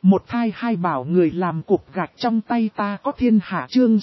Một thai hai bảo người làm cục gạch trong tay ta có thiên hạ chương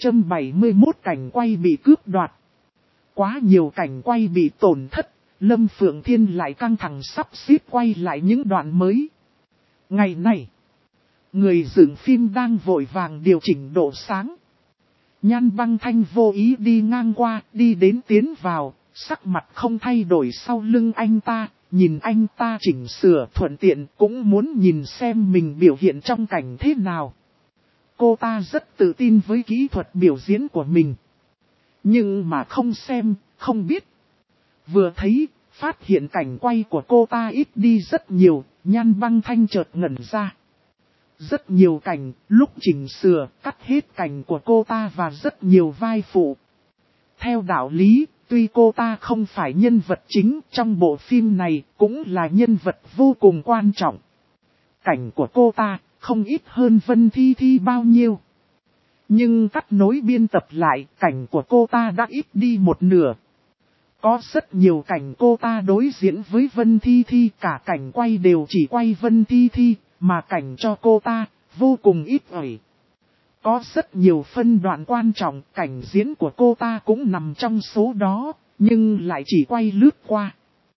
671 cảnh quay bị cướp đoạt. Quá nhiều cảnh quay bị tổn thất, Lâm Phượng Thiên lại căng thẳng sắp xếp quay lại những đoạn mới. Ngày này, người dựng phim đang vội vàng điều chỉnh độ sáng. Nhan Băng Thanh vô ý đi ngang qua, đi đến tiến vào, sắc mặt không thay đổi sau lưng anh ta, nhìn anh ta chỉnh sửa thuận tiện cũng muốn nhìn xem mình biểu hiện trong cảnh thế nào. Cô ta rất tự tin với kỹ thuật biểu diễn của mình. Nhưng mà không xem, không biết. Vừa thấy, phát hiện cảnh quay của cô ta ít đi rất nhiều, Nhan Băng Thanh chợt ngẩn ra. Rất nhiều cảnh, lúc chỉnh sửa, cắt hết cảnh của cô ta và rất nhiều vai phụ. Theo đạo lý, tuy cô ta không phải nhân vật chính trong bộ phim này, cũng là nhân vật vô cùng quan trọng. Cảnh của cô ta không ít hơn Vân Thi Thi bao nhiêu. Nhưng cắt nối biên tập lại, cảnh của cô ta đã ít đi một nửa. Có rất nhiều cảnh cô ta đối diễn với Vân Thi Thi, cả cảnh quay đều chỉ quay Vân Thi Thi, mà cảnh cho cô ta vô cùng ít ỏi. Có rất nhiều phân đoạn quan trọng, cảnh diễn của cô ta cũng nằm trong số đó, nhưng lại chỉ quay lướt qua.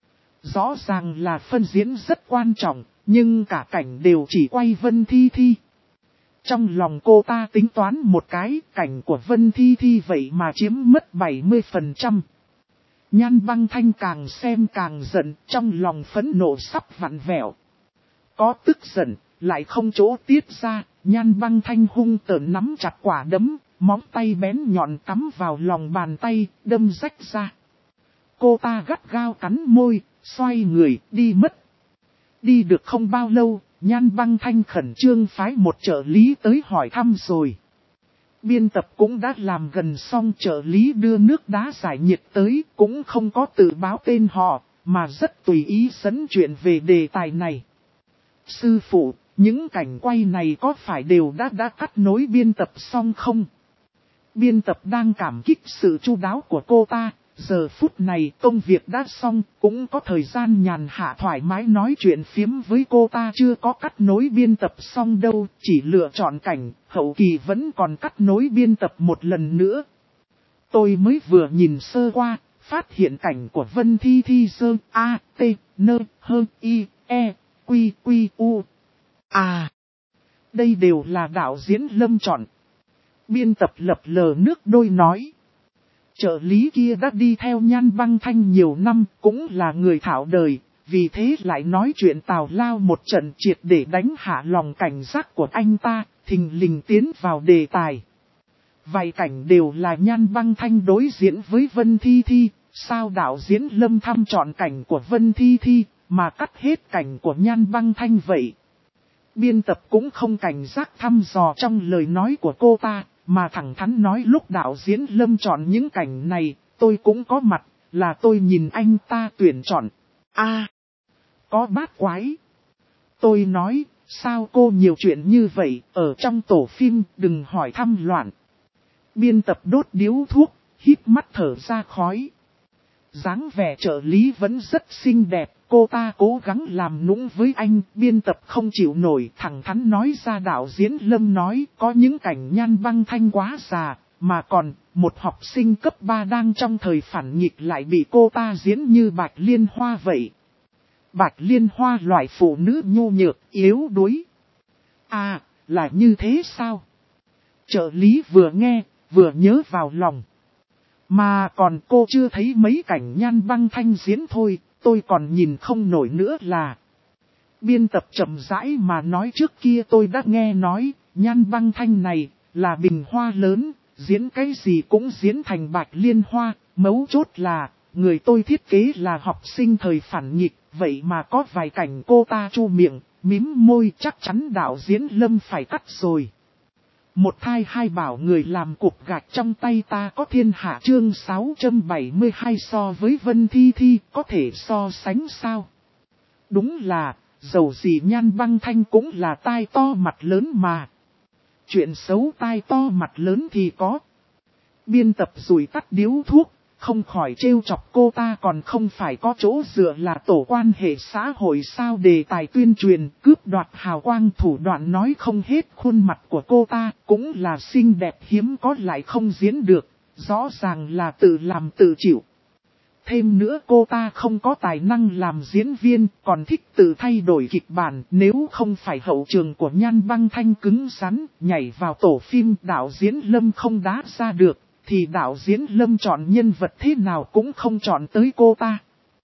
Rõ ràng là phân diễn rất quan trọng, nhưng cả cảnh đều chỉ quay Vân Thi Thi. Trong lòng cô ta tính toán một cái, cảnh của Vân Thi Thi vậy mà chiếm mất 70%. Nhan Băng Thanh càng xem càng giận, trong lòng phẫn nộ sắp vặn vẹo. Có tức giận, lại không chỗ tiết ra, Nhan Băng Thanh hung tợn nắm chặt quả đấm, móng tay bén nhọn cắm vào lòng bàn tay, đâm rách ra. Cô ta gắt gao cắn môi, xoay người, đi mất. Đi được không bao lâu, Nhan Băng Thanh khẩn trương phái một trợ lý tới hỏi thăm rồi. Biên tập cũng đã làm gần xong, trợ lý đưa nước đá giải nhiệt tới, cũng không có tự báo tên họ, mà rất tùy ý dẫn chuyện về đề tài này. Sư phụ, những cảnh quay này có phải đều đã cắt nối biên tập xong không? Biên tập đang cảm kích sự chu đáo của cô ta, giờ phút này công việc đã xong, cũng có thời gian nhàn hạ thoải mái nói chuyện phiếm với cô ta. Chưa có cắt nối biên tập xong đâu, chỉ lựa chọn cảnh, hậu kỳ vẫn còn cắt nối biên tập một lần nữa. Tôi mới vừa nhìn sơ qua, phát hiện cảnh của Vân Thi Thi sơ A, T, N, H, I, E, Quy, Quy, U. À, đây đều là đạo diễn Lâm chọn. Biên tập lập lờ nước đôi nói. Trợ lý kia đã đi theo Nhan Băng Thanh nhiều năm, cũng là người thạo đời, vì thế lại nói chuyện tào lao một trận triệt để đánh hạ lòng cảnh giác của anh ta, thình lình tiến vào đề tài. Vài cảnh đều là Nhan Băng Thanh đối diễn với Vân Thi Thi, sao đạo diễn Lâm thăm chọn cảnh của Vân Thi Thi, mà cắt hết cảnh của Nhan Băng Thanh vậy? Biên tập cũng không cảnh giác thăm dò trong lời nói của cô ta, mà thẳng thắn nói lúc đạo diễn Lâm chọn những cảnh này, tôi cũng có mặt, là tôi nhìn anh ta tuyển chọn. Có bát quái. Tôi nói, sao cô nhiều chuyện như vậy, ở trong tổ phim đừng hỏi thăm loạn. Biên tập đốt điếu thuốc, hít mắt thở ra khói. Dáng vẻ trợ lý vẫn rất xinh đẹp, cô ta cố gắng làm nũng với anh, biên tập không chịu nổi, thẳng thắn nói ra đạo diễn Lâm nói có những cảnh Nhan Băng Thanh quá già, mà còn một học sinh cấp 3 đang trong thời phản nghịch lại bị cô ta diễn như Bạch Liên Hoa vậy. Bạch Liên Hoa loại phụ nữ nhu nhược, yếu đuối. À, là như thế sao? Trợ lý vừa nghe, vừa nhớ vào lòng. Mà còn cô chưa thấy mấy cảnh Nhan Băng Thanh diễn thôi, tôi còn nhìn không nổi nữa là. Biên tập chậm rãi mà nói trước kia tôi đã nghe nói, Nhan Băng Thanh này là bình hoa lớn, diễn cái gì cũng diễn thành Bạch Liên Hoa, mấu chốt là, người tôi thiết kế là học sinh thời phản nghịch, vậy mà có vài cảnh cô ta chu miệng, mím môi, chắc chắn đạo diễn Lâm phải cắt rồi. Một thai hai bảo người làm cục gạch trong tay ta có thiên hạ chương 672 so với Vân Thi Thi có thể so sánh sao? Đúng là, dầu gì Nhan Băng Thanh cũng là tai to mặt lớn mà. Chuyện xấu tai to mặt lớn thì có. Biên tập rủi tắt điếu thuốc, không khỏi trêu chọc cô ta còn không phải có chỗ dựa là tổ quan hệ xã hội sao. Đề tài tuyên truyền cướp đoạt hào quang thủ đoạn nói không hết. Khuôn mặt của cô ta cũng là xinh đẹp hiếm có lại không diễn được, rõ ràng là tự làm tự chịu. Thêm nữa cô ta không có tài năng làm diễn viên, còn thích tự thay đổi kịch bản. Nếu không phải hậu trường của Nhan Băng Thanh cứng rắn, nhảy vào tổ phim đạo diễn Lâm không đá ra được, thì đạo diễn Lâm chọn nhân vật thế nào cũng không chọn tới cô ta.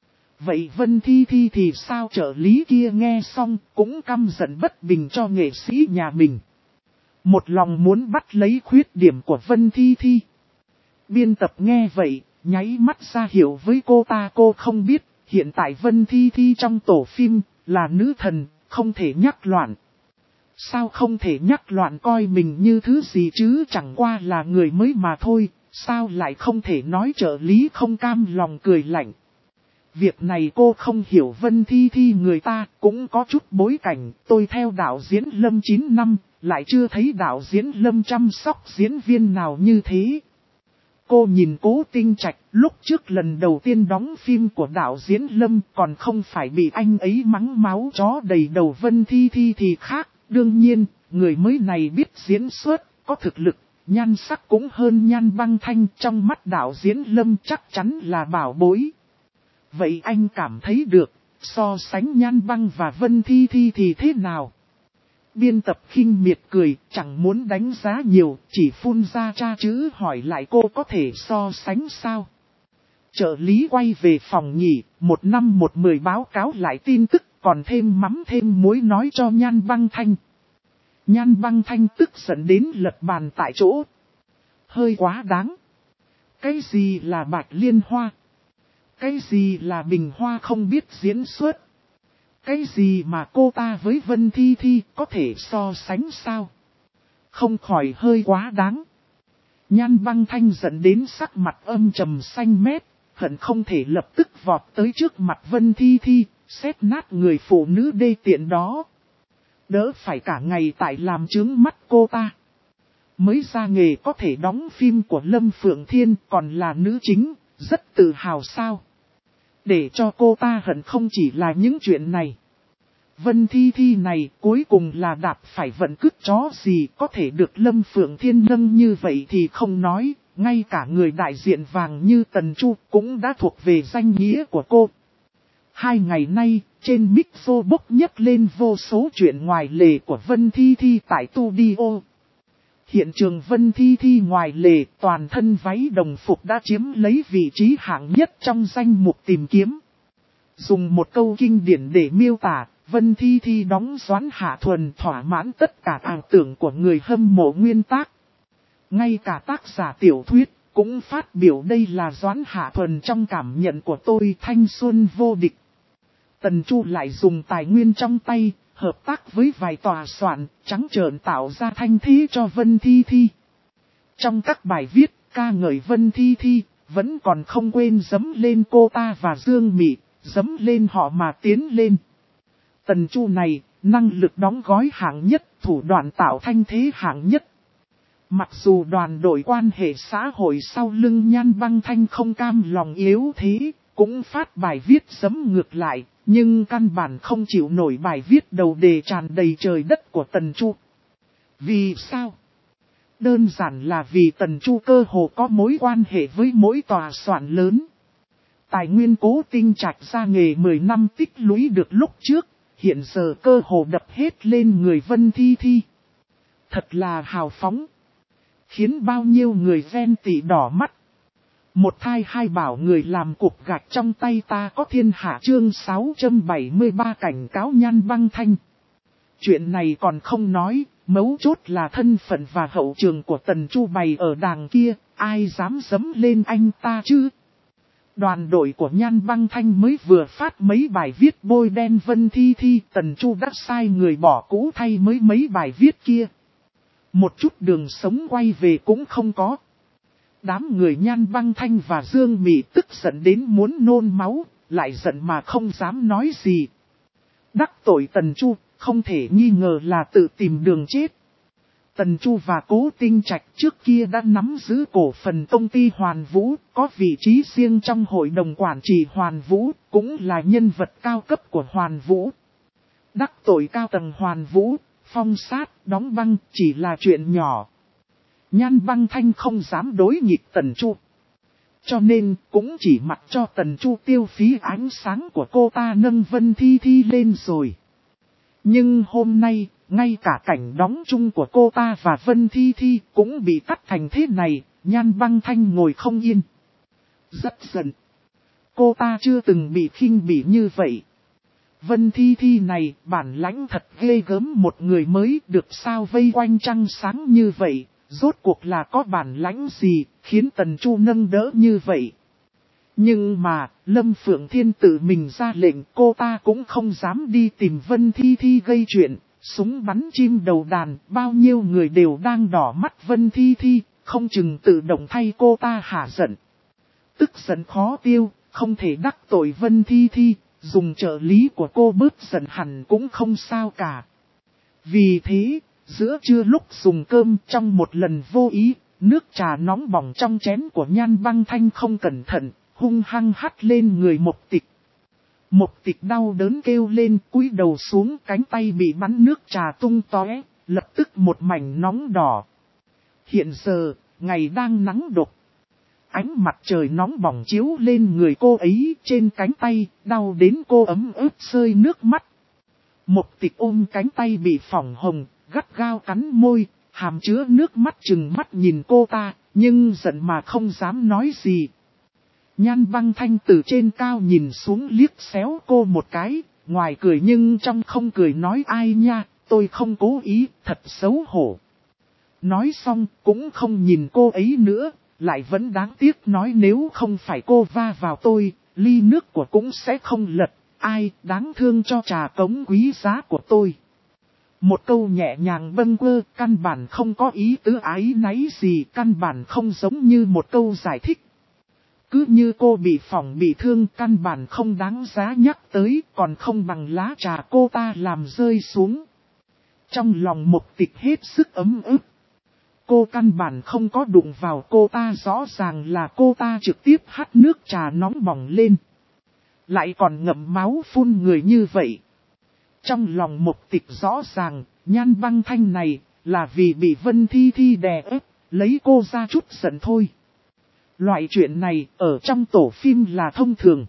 Vậy Vân Thi Thi thì sao? Trợ lý kia nghe xong cũng căm giận bất bình cho nghệ sĩ nhà mình. Một lòng muốn bắt lấy khuyết điểm của Vân Thi Thi. Biên tập nghe vậy, nháy mắt ra hiểu với cô ta. Cô không biết, hiện tại Vân Thi Thi trong tổ phim là nữ thần, không thể nhắc loạn. Sao không thể nhắc loạn? Coi mình như thứ gì chứ, chẳng qua là người mới mà thôi, sao lại không thể nói? Trợ lý không cam lòng cười lạnh. Việc này cô không hiểu. Vân Thi Thi người ta cũng có chút bối cảnh, tôi theo đạo diễn Lâm 9 năm, lại chưa thấy đạo diễn Lâm chăm sóc diễn viên nào như thế. Cô nhìn Cố Tinh Trạch, lúc trước lần đầu tiên đóng phim của đạo diễn Lâm còn không phải bị anh ấy mắng máu chó đầy đầu. Vân Thi Thi thì khác, đương nhiên, người mới này biết diễn xuất, có thực lực, nhan sắc cũng hơn Nhan Băng Thanh, trong mắt đạo diễn Lâm chắc chắn là bảo bối. Vậy anh cảm thấy được, so sánh Nhan Băng và Vân Thi Thi thì thế nào? Biên tập khinh miệt cười, chẳng muốn đánh giá nhiều, chỉ phun ra tra chữ hỏi lại cô có thể so sánh sao? Trợ lý quay về phòng nghỉ, 1 năm 1 10 báo cáo lại tin tức, còn thêm mắm thêm muối nói cho Nhan Băng Thanh. Nhan Băng Thanh tức giận đến lật bàn tại chỗ. Hơi quá đáng. Cái gì là Bạch Liên Hoa? Cái gì là Bình Hoa không biết diễn xuất? Cái gì mà cô ta với Vân Thi Thi có thể so sánh sao? Không khỏi hơi quá đáng. Nhan Băng Thanh giận đến sắc mặt âm trầm xanh mét, hận không thể lập tức vọt tới trước mặt Vân Thi Thi, xếp nát người phụ nữ đê tiện đó. Đỡ phải cả ngày tại làm chướng mắt cô ta. Mới ra nghề có thể đóng phim của Lâm Phượng Thiên còn là nữ chính, rất tự hào sao? Để cho cô ta hận không chỉ là những chuyện này. Vân Thi Thi này cuối cùng là đạp phải vận cứt chó gì, có thể được Lâm Phượng Thiên nâng như vậy thì không nói, ngay cả người đại diện vàng như Tần Chu cũng đã thuộc về danh nghĩa của cô. 2 ngày nay, trên Mixo bốc nhấc lên vô số chuyện ngoài lề của Vân Thi Thi tại studio. Hiện trường Vân Thi Thi ngoài lề, toàn thân váy đồng phục đã chiếm lấy vị trí hạng nhất trong danh mục tìm kiếm. Dùng một câu kinh điển để miêu tả, Vân Thi Thi đóng Doãn Hạ Thuần thỏa mãn tất cả ảo tưởng của người hâm mộ nguyên tác. Ngay cả tác giả tiểu thuyết cũng phát biểu đây là Doãn Hạ Thuần trong cảm nhận của tôi, thanh xuân vô địch. Tần Chu lại dùng tài nguyên trong tay, hợp tác với vài tòa soạn, trắng trợn tạo ra thanh thế cho Vân Thi Thi. Trong các bài viết, ca ngợi Vân Thi Thi, vẫn còn không quên dấm lên cô ta và Dương Mị, dấm lên họ mà tiến lên. Tần Chu này, năng lực đóng gói hạng nhất, thủ đoạn tạo thanh thế hạng nhất. Mặc dù đoàn đội quan hệ xã hội sau lưng Nhan Băng Thanh không cam lòng yếu thế, cũng phát bài viết dấm ngược lại, nhưng căn bản không chịu nổi bài viết đầu đề tràn đầy trời đất của Tần Chu. Vì sao? Đơn giản là vì Tần Chu cơ hồ có mối quan hệ với mỗi tòa soạn lớn. Tài nguyên Cố Tinh Trạch ra nghề 10 năm tích lũy được lúc trước, hiện giờ cơ hồ đập hết lên người Vân Thi Thi. Thật là hào phóng. Khiến bao nhiêu người ghen tị đỏ mắt. Một thai hai bảo người làm cục gạch trong tay ta có thiên hạ chương 673 cảnh cáo Nhan Băng Thanh. Chuyện này còn không nói, mấu chốt là thân phận và hậu trường của Tần Chu bày ở đàng kia, ai dám dấm lên anh ta chứ? Đoàn đội của Nhan Băng Thanh mới vừa phát mấy bài viết bôi đen Vân Thi Thi, Tần Chu đã sai người bỏ cũ thay mới mấy bài viết kia. Một chút đường sống quay về cũng không có. Đám người Nhan Băng Thanh và Dương Mị tức giận đến muốn nôn máu, lại giận mà không dám nói gì. Đắc tội Tần Chu, không thể nghi ngờ là tự tìm đường chết. Tần Chu và Cố Tinh Trạch trước kia đã nắm giữ cổ phần công ty Hoàn Vũ, có vị trí riêng trong hội đồng quản trị Hoàn Vũ, cũng là nhân vật cao cấp của Hoàn Vũ. Đắc tội cao tầng Hoàn Vũ, phong sát, đóng băng chỉ là chuyện nhỏ. Nhan Băng Thanh không dám đối nghịch Tần Chu. Cho nên cũng chỉ mặc cho Tần Chu tiêu phí ánh sáng của cô ta nâng Vân Thi Thi lên rồi. Nhưng hôm nay, ngay cả cảnh đóng chung của cô ta và Vân Thi Thi cũng bị cắt thành thế này, Nhan Băng Thanh ngồi không yên. Rất giận. Cô ta chưa từng bị khinh bỉ như vậy. Vân Thi Thi này bản lãnh thật ghê gớm, một người mới được sao vây quanh trăng sáng như vậy. Rốt cuộc là có bản lãnh gì, khiến Tần Chu nâng đỡ như vậy. Nhưng mà, Lâm Phượng Thiên tự mình ra lệnh, cô ta cũng không dám đi tìm Vân Thi Thi gây chuyện. Súng bắn chim đầu đàn, bao nhiêu người đều đang đỏ mắt Vân Thi Thi, không chừng tự động thay cô ta hả giận. Tức giận khó tiêu, không thể đắc tội Vân Thi Thi, dùng trợ lý của cô bớt giận hẳn cũng không sao cả. Vì thế, giữa trưa lúc dùng cơm trong một lần vô ý, nước trà nóng bỏng trong chén của Nhan Băng Thanh không cẩn thận, hung hăng hắt lên người Mộc Tịch. Mộc Tịch đau đớn kêu lên, cúi đầu xuống, cánh tay bị bắn nước trà tung tóe, lập tức một mảnh nóng đỏ. Hiện giờ, ngày đang nắng độc. Ánh mặt trời nóng bỏng chiếu lên người cô ấy, trên cánh tay, đau đến cô ấm ướt rơi nước mắt. Mộc Tịch ôm cánh tay bị phỏng hồng, gắt gao cắn môi, hàm chứa nước mắt trừng mắt nhìn cô ta, nhưng giận mà không dám nói gì. Nhan Băng Thanh từ trên cao nhìn xuống liếc xéo cô một cái, ngoài cười nhưng trong không cười nói ai nha, tôi không cố ý, thật xấu hổ. Nói xong cũng không nhìn cô ấy nữa, lại vẫn đáng tiếc nói nếu không phải cô va vào tôi, ly nước của cũng sẽ không lật, ai đáng thương cho trà cống quý giá của tôi. Một câu nhẹ nhàng bâng quơ, căn bản không có ý tứ ái náy gì, căn bản không giống như một câu giải thích. Cứ như cô bị phỏng bị thương, căn bản không đáng giá nhắc tới, còn không bằng lá trà cô ta làm rơi xuống. Trong lòng Mộc Tịch hết sức ấm ức. Cô căn bản không có đụng vào cô ta, rõ ràng là cô ta trực tiếp hắt nước trà nóng bỏng lên. Lại còn ngậm máu phun người như vậy. Trong lòng Mộc Tịch rõ ràng, Nhan Băng Thanh này là vì bị Vân Thi Thi đè ép, lấy cô ra chút giận thôi. Loại chuyện này ở trong tổ phim là thông thường.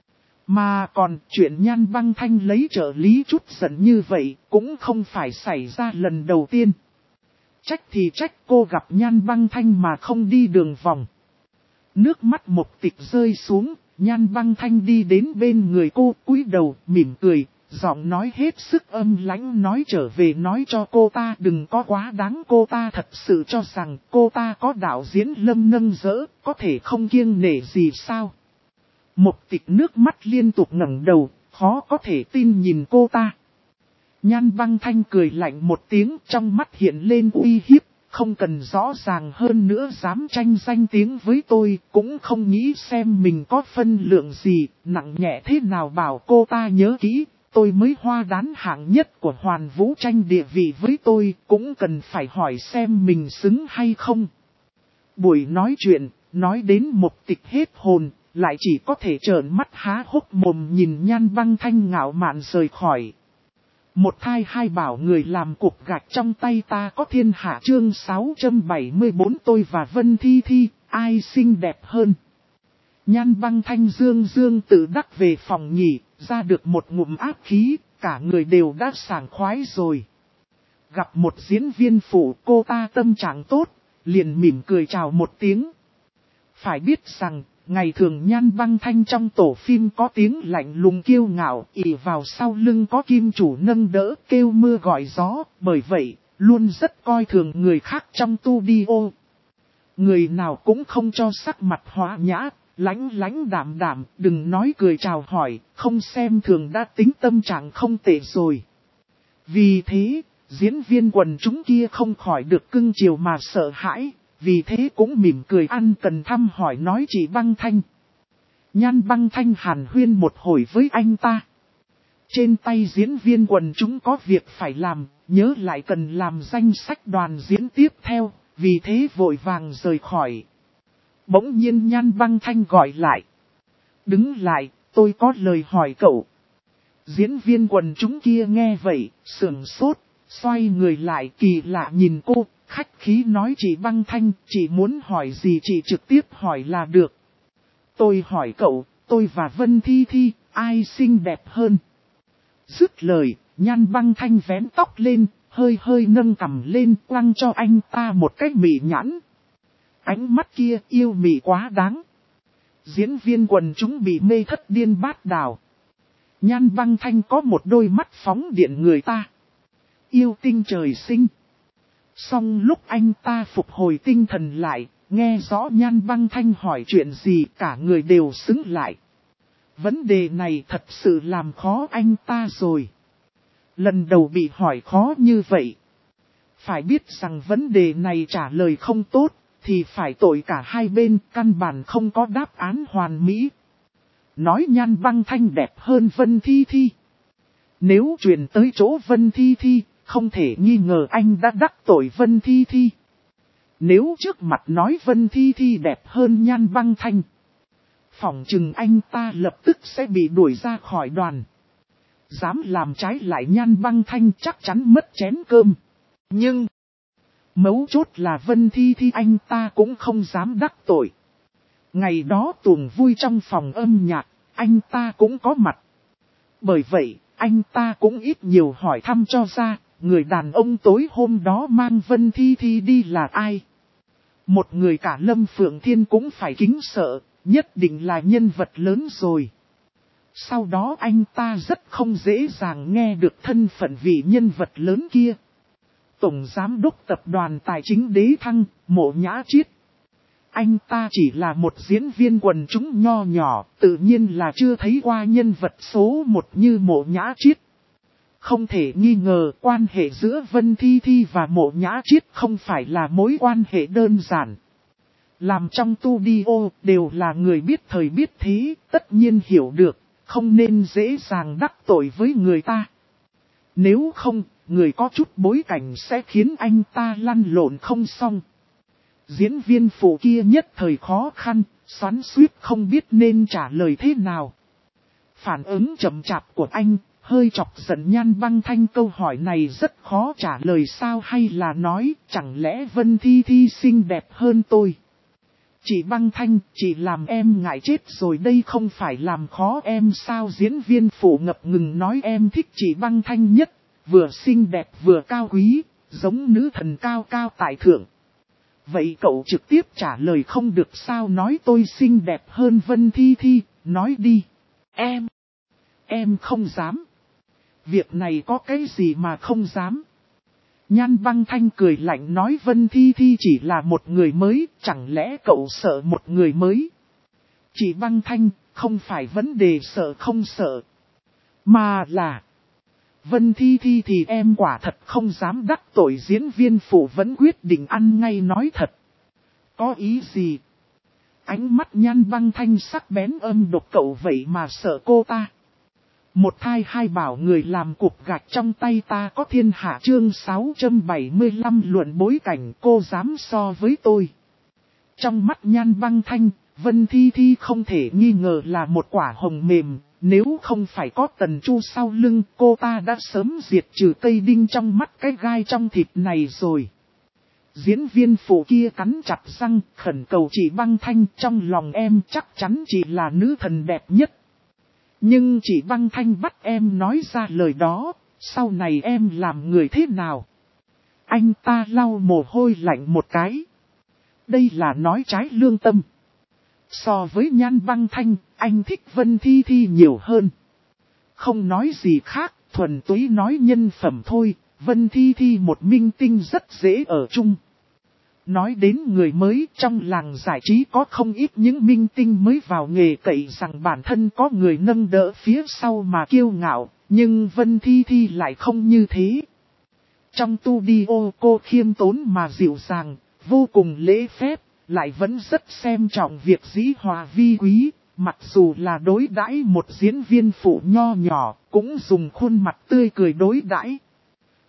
Mà còn chuyện Nhan Băng Thanh lấy trợ lý chút giận như vậy cũng không phải xảy ra lần đầu tiên. Trách thì trách cô gặp Nhan Băng Thanh mà không đi đường vòng. Nước mắt Mộc Tịch rơi xuống, Nhan Băng Thanh đi đến bên người cô, cúi đầu mỉm cười, giọng nói hết sức âm lãnh nói trở về nói cho cô ta đừng có quá đáng. Cô ta thật sự cho rằng cô ta có đạo diễn Lâm nâng dỡ, có thể không kiêng nể gì sao. Mộc Tịch nước mắt liên tục ngẩng đầu, khó có thể tin nhìn cô ta. Nhan Băng Thanh cười lạnh một tiếng, trong mắt hiện lên uy hiếp, không cần rõ ràng hơn nữa dám tranh danh tiếng với tôi, cũng không nghĩ xem mình có phân lượng gì, nặng nhẹ thế nào bảo cô ta nhớ kỹ. Tôi mới hoa đán hạng nhất của Hoàn Vũ, tranh địa vị với tôi, cũng cần phải hỏi xem mình xứng hay không. Buổi nói chuyện, nói đến Mộc Tịch hết hồn, lại chỉ có thể trợn mắt há hốc mồm nhìn Nhan Băng Thanh ngạo mạn rời khỏi. Một thai hai bảo người làm cục gạch trong tay ta có thiên hạ, chương 674 tôi và Vân Thi Thi, ai xinh đẹp hơn. Nhan Băng Thanh dương tự đắc về phòng nghỉ, ra được một ngụm áp khí, cả người đều đã sảng khoái rồi. Gặp một diễn viên phụ, cô ta tâm trạng tốt, liền mỉm cười chào một tiếng. Phải biết rằng, ngày thường Nhan Băng Thanh trong tổ phim có tiếng lạnh lùng kiêu ngạo, ỷ vào sau lưng có kim chủ nâng đỡ, kêu mưa gọi gió, bởi vậy, luôn rất coi thường người khác trong studio. Người nào cũng không cho sắc mặt hóa nhã, lánh đạm, đừng nói cười chào hỏi, không xem thường đã tính tâm trạng không tệ rồi. Vì thế, diễn viên quần chúng kia không khỏi được cưng chiều mà sợ hãi, vì thế cũng mỉm cười ăn cần thăm hỏi nói chị Băng Thanh. Nhan Băng Thanh hàn huyên một hồi với anh ta. Trên tay diễn viên quần chúng có việc phải làm, nhớ lại cần làm danh sách đoàn diễn tiếp theo, vì thế vội vàng rời khỏi. Bỗng nhiên Nhan Băng Thanh gọi lại. Đứng lại, tôi có lời hỏi cậu. Diễn viên quần chúng kia nghe vậy, sửng sốt, xoay người lại kỳ lạ nhìn cô, khách khí nói chị Băng Thanh, chị muốn hỏi gì chị trực tiếp hỏi là được. Tôi hỏi cậu, tôi và Vân Thi Thi, ai xinh đẹp hơn? Dứt lời, Nhan Băng Thanh vén tóc lên, hơi hơi nâng cằm lên quăng cho anh ta một cái mị nhãn. Ánh mắt kia yêu mị quá đáng. Diễn viên quần chúng bị mê thất điên bát đảo. Nhan Băng Thanh có một đôi mắt phóng điện người ta. Yêu tinh trời sinh. Song lúc anh ta phục hồi tinh thần lại, nghe rõ Nhan Băng Thanh hỏi chuyện gì cả người đều sững lại. Vấn đề này thật sự làm khó anh ta rồi. Lần đầu bị hỏi khó như vậy. Phải biết rằng vấn đề này trả lời không tốt, thì phải tội cả hai bên, căn bản không có đáp án hoàn mỹ. Nói Nhan Băng Thanh đẹp hơn Vân Thi Thi. Nếu truyền tới chỗ Vân Thi Thi, không thể nghi ngờ anh đã đắc tội Vân Thi Thi. Nếu trước mặt nói Vân Thi Thi đẹp hơn Nhan Băng Thanh, phỏng chừng anh ta lập tức sẽ bị đuổi ra khỏi đoàn. Dám làm trái lại Nhan Băng Thanh chắc chắn mất chén cơm. Nhưng mấu chốt là Vân Thi Thi anh ta cũng không dám đắc tội. Ngày đó tuồng vui trong phòng âm nhạc, anh ta cũng có mặt. Bởi vậy, anh ta cũng ít nhiều hỏi thăm cho ra, người đàn ông tối hôm đó mang Vân Thi Thi đi là ai. Một người cả Lâm Phượng Thiên cũng phải kính sợ, nhất định là nhân vật lớn rồi. Sau đó anh ta rất không dễ dàng nghe được thân phận vị nhân vật lớn kia. Tổng Giám đốc Tập đoàn Tài chính Đế Thăng, Mộ Nhã Chiết. Anh ta chỉ là một diễn viên quần chúng nho nhỏ, tự nhiên là chưa thấy qua nhân vật số một như Mộ Nhã Chiết. Không thể nghi ngờ quan hệ giữa Vân Thi Thi và Mộ Nhã Chiết không phải là mối quan hệ đơn giản. Làm trong studio đều là người biết thời biết thế, tất nhiên hiểu được, không nên dễ dàng đắc tội với người ta. Nếu không, người có chút bối cảnh sẽ khiến anh ta lăn lộn không xong. Diễn viên phụ kia nhất thời khó khăn, xoắn xuýt không biết nên trả lời thế nào. Phản ứng chậm chạp của anh, hơi chọc giận Nhan Băng Thanh, câu hỏi này rất khó trả lời sao, hay là nói, chẳng lẽ Vân Thi Thi xinh đẹp hơn tôi? Chị Băng Thanh, chị làm em ngại chết rồi đây, không phải làm khó em sao? Diễn viên phụ ngập ngừng nói em thích chị Băng Thanh nhất, vừa xinh đẹp vừa cao quý, giống nữ thần cao cao tại thượng. Vậy cậu trực tiếp trả lời không được sao? Nói tôi xinh đẹp hơn Vân Thi Thi, nói đi. Em không dám. Việc này có cái gì mà không dám? Nhan Băng Thanh cười lạnh nói Vân Thi Thi chỉ là một người mới, chẳng lẽ cậu sợ một người mới? Chị Băng Thanh, không phải vấn đề sợ không sợ, mà là Vân Thi Thi thì em quả thật không dám đắc tội. Diễn viên phụ vẫn quyết định ăn ngay nói thật. Có ý gì? Ánh mắt Nhan Băng Thanh sắc bén âm độc, cậu vậy mà sợ cô ta. Một thai hai bảo người làm cục gạch trong tay ta có thiên hạ. Chương 675 luận bối cảnh, cô dám so với tôi. Trong mắt Nhan Băng Thanh, Vân Thi Thi không thể nghi ngờ là một quả hồng mềm. Nếu không phải có Tần Chu sau lưng, cô ta đã sớm diệt trừ cây đinh trong mắt cái gai trong thịt này rồi. Diễn viên phụ kia cắn chặt răng, khẩn cầu chị Băng Thanh, trong lòng em chắc chắn chị là nữ thần đẹp nhất. Nhưng chị Băng Thanh bắt em nói ra lời đó, sau này em làm người thế nào? Anh ta lau mồ hôi lạnh một cái. Đây là nói trái lương tâm. So với Nhan Băng Thanh, anh thích Vân Thi Thi nhiều hơn. Không nói gì khác, thuần túy nói nhân phẩm thôi, Vân Thi Thi một minh tinh rất dễ ở chung. Nói đến người mới, trong làng giải trí có không ít những minh tinh mới vào nghề cậy rằng bản thân có người nâng đỡ phía sau mà kiêu ngạo, nhưng Vân Thi Thi lại không như thế. Trong studio cô khiêm tốn mà dịu dàng, vô cùng lễ phép, lại vẫn rất xem trọng việc dĩ hòa vi quý, mặc dù là đối đãi một diễn viên phụ nho nhỏ, cũng dùng khuôn mặt tươi cười đối đãi.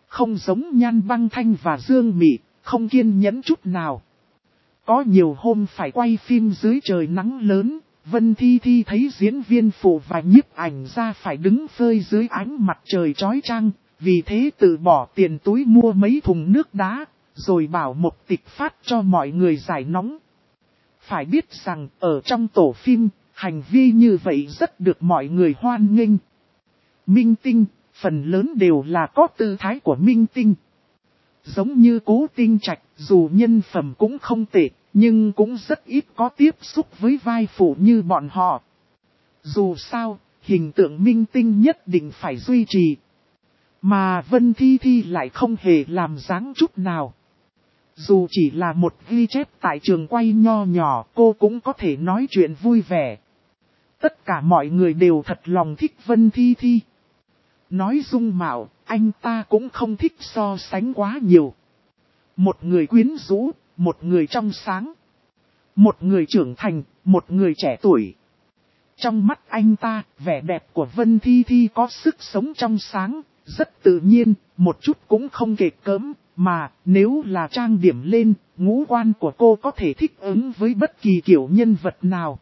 Không giống Nhan Băng Thanh và Dương Mị, không kiên nhẫn chút nào. Có nhiều hôm phải quay phim dưới trời nắng lớn, Vân Thi Thi thấy diễn viên phụ và nhiếp ảnh ra phải đứng phơi dưới ánh mặt trời chói chang, vì thế tự bỏ tiền túi mua mấy thùng nước đá, rồi bảo Mộc Tịch phát cho mọi người giải nóng. Phải biết rằng ở trong tổ phim, hành vi như vậy rất được mọi người hoan nghênh. Minh tinh, phần lớn đều là có tư thái của minh tinh. Giống như Cố Tinh Trạch, dù nhân phẩm cũng không tệ, nhưng cũng rất ít có tiếp xúc với vai phụ như bọn họ. Dù sao, hình tượng minh tinh nhất định phải duy trì. Mà Vân Thi Thi lại không hề làm dáng chút nào. Dù chỉ là một ghi chép tại trường quay nho nhỏ, cô cũng có thể nói chuyện vui vẻ. Tất cả mọi người đều thật lòng thích Vân Thi Thi. Nói dung mạo, anh ta cũng không thích so sánh quá nhiều. Một người quyến rũ, một người trong sáng. Một người trưởng thành, một người trẻ tuổi. Trong mắt anh ta, vẻ đẹp của Vân Thi Thi có sức sống trong sáng, rất tự nhiên, một chút cũng không kệ cỡm. Mà nếu là trang điểm lên, ngũ quan của cô có thể thích ứng với bất kỳ kiểu nhân vật nào.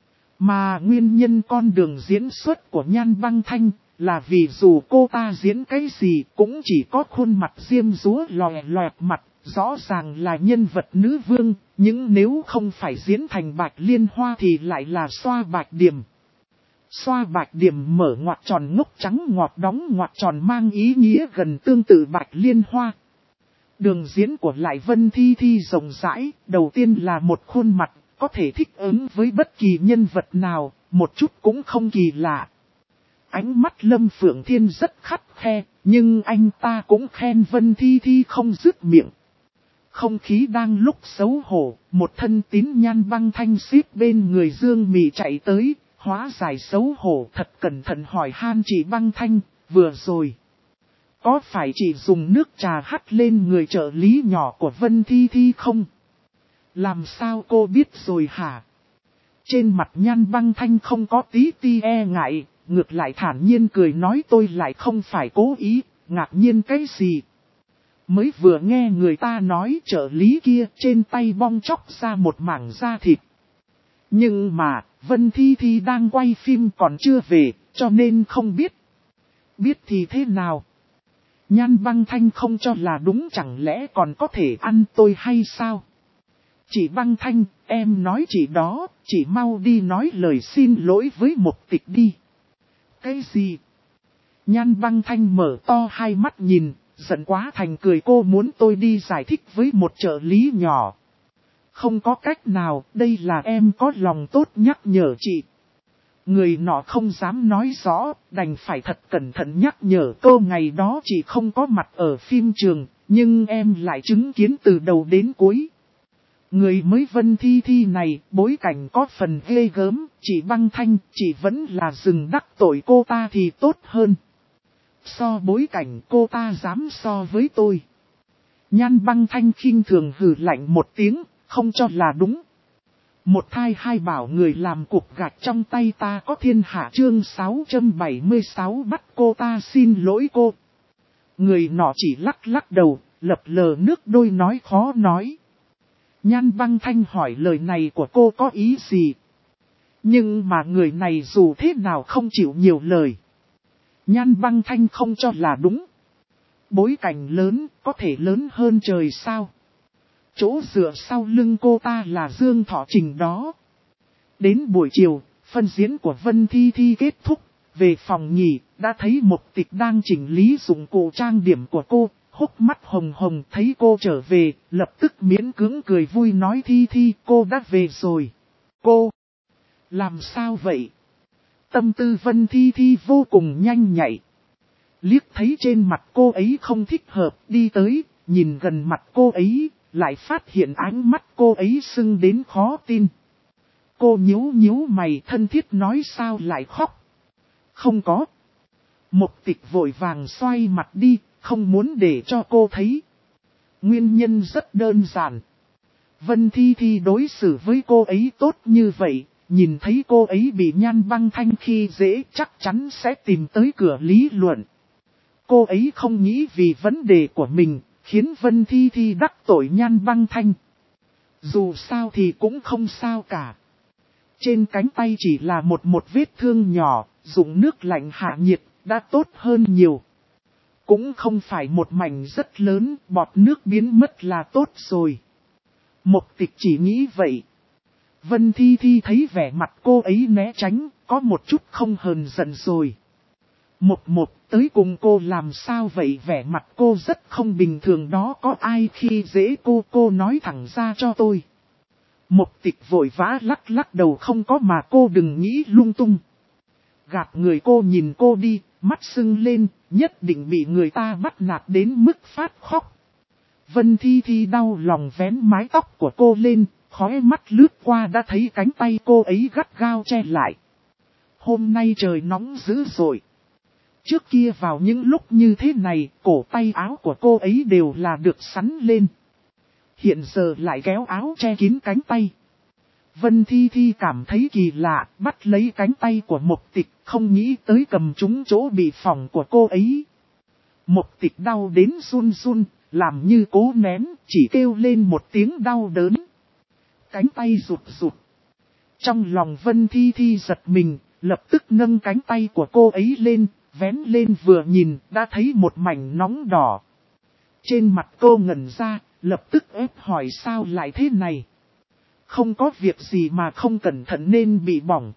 Mà nguyên nhân con đường diễn xuất của Nhan Băng Thanh là vì dù cô ta diễn cái gì cũng chỉ có khuôn mặt diêm dúa lòe loẹt mặt, rõ ràng là nhân vật nữ vương, nhưng nếu không phải diễn thành Bạch Liên Hoa thì lại là Xoa Bạch Điểm. Xoa Bạch Điểm mở ngoặc tròn ngốc trắng ngọt đóng ngoặc tròn mang ý nghĩa gần tương tự Bạch Liên Hoa. Đường diễn của Lại Vân Thi Thi rộng rãi, đầu tiên là một khuôn mặt, có thể thích ứng với bất kỳ nhân vật nào, một chút cũng không kỳ lạ. Ánh mắt Lâm Phượng Thiên rất khắt khe, nhưng anh ta cũng khen Vân Thi Thi không dứt miệng. Không khí đang lúc xấu hổ, một thân tín Nhan Băng Thanh xếp bên người Dương Mị chạy tới, hóa giải xấu hổ thật cẩn thận hỏi han chị Băng Thanh, vừa rồi. Có phải chị dùng nước trà hắt lên người trợ lý nhỏ của Vân Thi Thi không? Làm sao cô biết rồi hả? Trên mặt Nhan Băng Thanh không có tí ti e ngại, ngược lại thản nhiên cười nói tôi lại không phải cố ý, ngạc nhiên cái gì? Mới vừa nghe người ta nói trợ lý kia trên tay bong chóc ra một mảng da thịt. Nhưng mà, Vân Thi Thi đang quay phim còn chưa về, cho nên không biết. Biết thì thế nào? Nhan Băng Thanh không cho là đúng, chẳng lẽ còn có thể ăn tôi hay sao? Chị Băng Thanh, em nói chị đó, chị mau đi nói lời xin lỗi với Mộc Tịch đi. Cái gì? Nhan Băng Thanh mở to hai mắt nhìn, giận quá thành cười, cô muốn tôi đi giải thích với một trợ lý nhỏ. Không có cách nào, đây là em có lòng tốt nhắc nhở chị. Người nọ không dám nói rõ, đành phải thật cẩn thận nhắc nhở cô ngày đó chị không có mặt ở phim trường, nhưng em lại chứng kiến từ đầu đến cuối. Người mới Vân Thi Thi này, bối cảnh có phần ghê gớm, chị Băng Thanh, chị vẫn là dừng đắc tội cô ta thì tốt hơn. So bối cảnh cô ta dám so với tôi. Nhan Băng Thanh khinh thường hừ lạnh một tiếng, không cho là đúng. Một thai hai bảo người làm cục gạch trong tay ta có thiên hạ chương 676 bắt cô ta xin lỗi cô. Người nọ chỉ lắc lắc đầu, lập lờ nước đôi nói khó nói. Nhan Băng Thanh hỏi lời này của cô có ý gì? Nhưng mà người này dù thế nào không chịu nhiều lời. Nhan Băng Thanh không cho là đúng. Bối cảnh lớn, có thể lớn hơn trời sao? Chỗ dựa sau lưng cô ta là Dương Thọ Trình đó. Đến buổi chiều, phân diễn của Vân Thi Thi kết thúc. Về phòng nghỉ, đã thấy Mộc Tịch đang chỉnh lý dụng cụ trang điểm của cô. Hốc mắt hồng hồng thấy cô trở về, lập tức miễn cưỡng cười vui nói Thi Thi cô đã về rồi. Cô, làm sao vậy? Tâm tư Vân Thi Thi vô cùng nhanh nhạy. Liếc thấy trên mặt cô ấy không thích hợp, đi tới, nhìn gần mặt cô ấy, lại phát hiện ánh mắt cô ấy sưng đến khó tin. Cô nhíu nhíu mày thân thiết nói sao lại khóc? Không có. Mộc Tịch vội vàng xoay mặt đi, không muốn để cho cô thấy. Nguyên nhân rất đơn giản. Vân Thi Thi đối xử với cô ấy tốt như vậy, nhìn thấy cô ấy bị Nhan Băng Thanh khi dễ chắc chắn sẽ tìm tới cửa lý luận. Cô ấy không nghĩ vì vấn đề của mình, khiến Vân Thi Thi đắc tội Nhan Băng Thanh. Dù sao thì cũng không sao cả. Trên cánh tay chỉ là một vết thương nhỏ, dùng nước lạnh hạ nhiệt, đã tốt hơn nhiều. Cũng không phải một mảnh rất lớn, bọt nước biến mất là tốt rồi. Mộc Tịch chỉ nghĩ vậy. Vân Thi Thi thấy vẻ mặt cô ấy né tránh, có một chút không hờn giận rồi. Một tới cùng cô làm sao vậy, vẻ mặt cô rất không bình thường đó, có ai khi dễ cô nói thẳng ra cho tôi. Mộc Tịch vội vã lắc đầu, không có mà cô đừng nghĩ lung tung. Gạt người, cô nhìn cô đi, mắt sưng lên, nhất định bị người ta bắt nạt đến mức phát khóc. Vân Thi Thi đau lòng vén mái tóc của cô lên, khóe mắt lướt qua đã thấy cánh tay cô ấy gắt gao che lại. Hôm nay trời nóng dữ dội. Trước kia vào những lúc như thế này, cổ tay áo của cô ấy đều là được sắn lên. Hiện giờ lại kéo áo che kín cánh tay. Vân Thi Thi cảm thấy kỳ lạ, bắt lấy cánh tay của Mộc Tịch, không nghĩ tới cầm trúng chỗ bị phỏng của cô ấy. Mộc Tịch đau đến run run, làm như cố nén, chỉ kêu lên một tiếng đau đớn. Cánh tay rụt. Trong lòng Vân Thi Thi giật mình, lập tức nâng cánh tay của cô ấy lên, vén lên vừa nhìn, đã thấy một mảnh nóng đỏ. Trên mặt cô ngẩn ra, lập tức ép hỏi sao lại thế này. Không có việc gì mà không cẩn thận nên bị bỏng.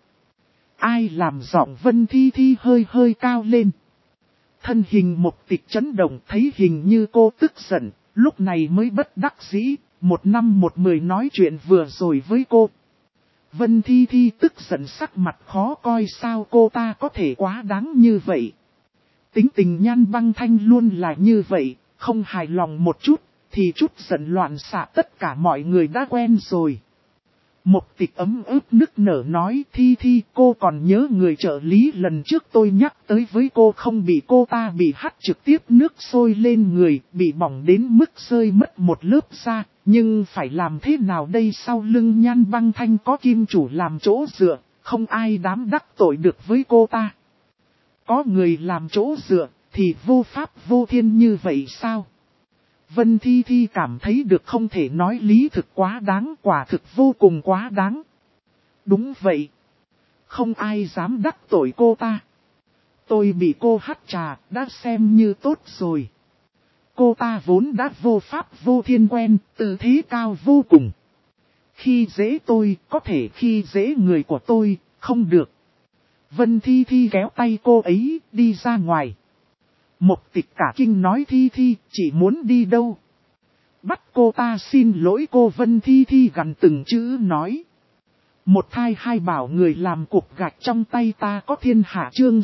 Ai làm giọng Vân Thi Thi hơi cao lên. Thân hình Mộc Tịch chấn động, thấy hình như cô tức giận, lúc này mới bất đắc dĩ, 1:10 nói chuyện vừa rồi với cô. Vân Thi Thi tức giận sắc mặt khó coi, sao cô ta có thể quá đáng như vậy. Tính tình Nhan Băng Thanh luôn là như vậy, không hài lòng một chút, thì chút giận loạn xạ tất cả mọi người đã quen rồi. Mộc Tịch ấm ức nức nở nói, Thi Thi, cô còn nhớ người trợ lý lần trước tôi nhắc tới với cô không, bị cô ta bị hắt trực tiếp nước sôi lên người, bị bỏng đến mức rơi mất một lớp da, nhưng phải làm thế nào đây, sau lưng Nhan Băng Thanh có kim chủ làm chỗ dựa, không ai dám đắc tội được với cô ta. Có người làm chỗ dựa, thì vô pháp vô thiên như vậy sao? Vân Thi Thi cảm thấy được không thể nói lý thực quá đáng, quả thực vô cùng quá đáng. Đúng vậy. Không ai dám đắc tội cô ta. Tôi bị cô hắt trà, đã xem như tốt rồi. Cô ta vốn đã vô pháp vô thiên quen, tư thế cao vô cùng. Khi dễ tôi, có thể khi dễ người của tôi, không được. Vân Thi Thi kéo tay cô ấy, đi ra ngoài. Mộc Tịch cả kinh nói, Thi Thi, chị muốn đi đâu? Bắt cô ta xin lỗi cô. Vân Thi Thi gằn từng chữ nói. Một thai hai bảo người làm cục gạch trong tay ta có thiên hạ, chương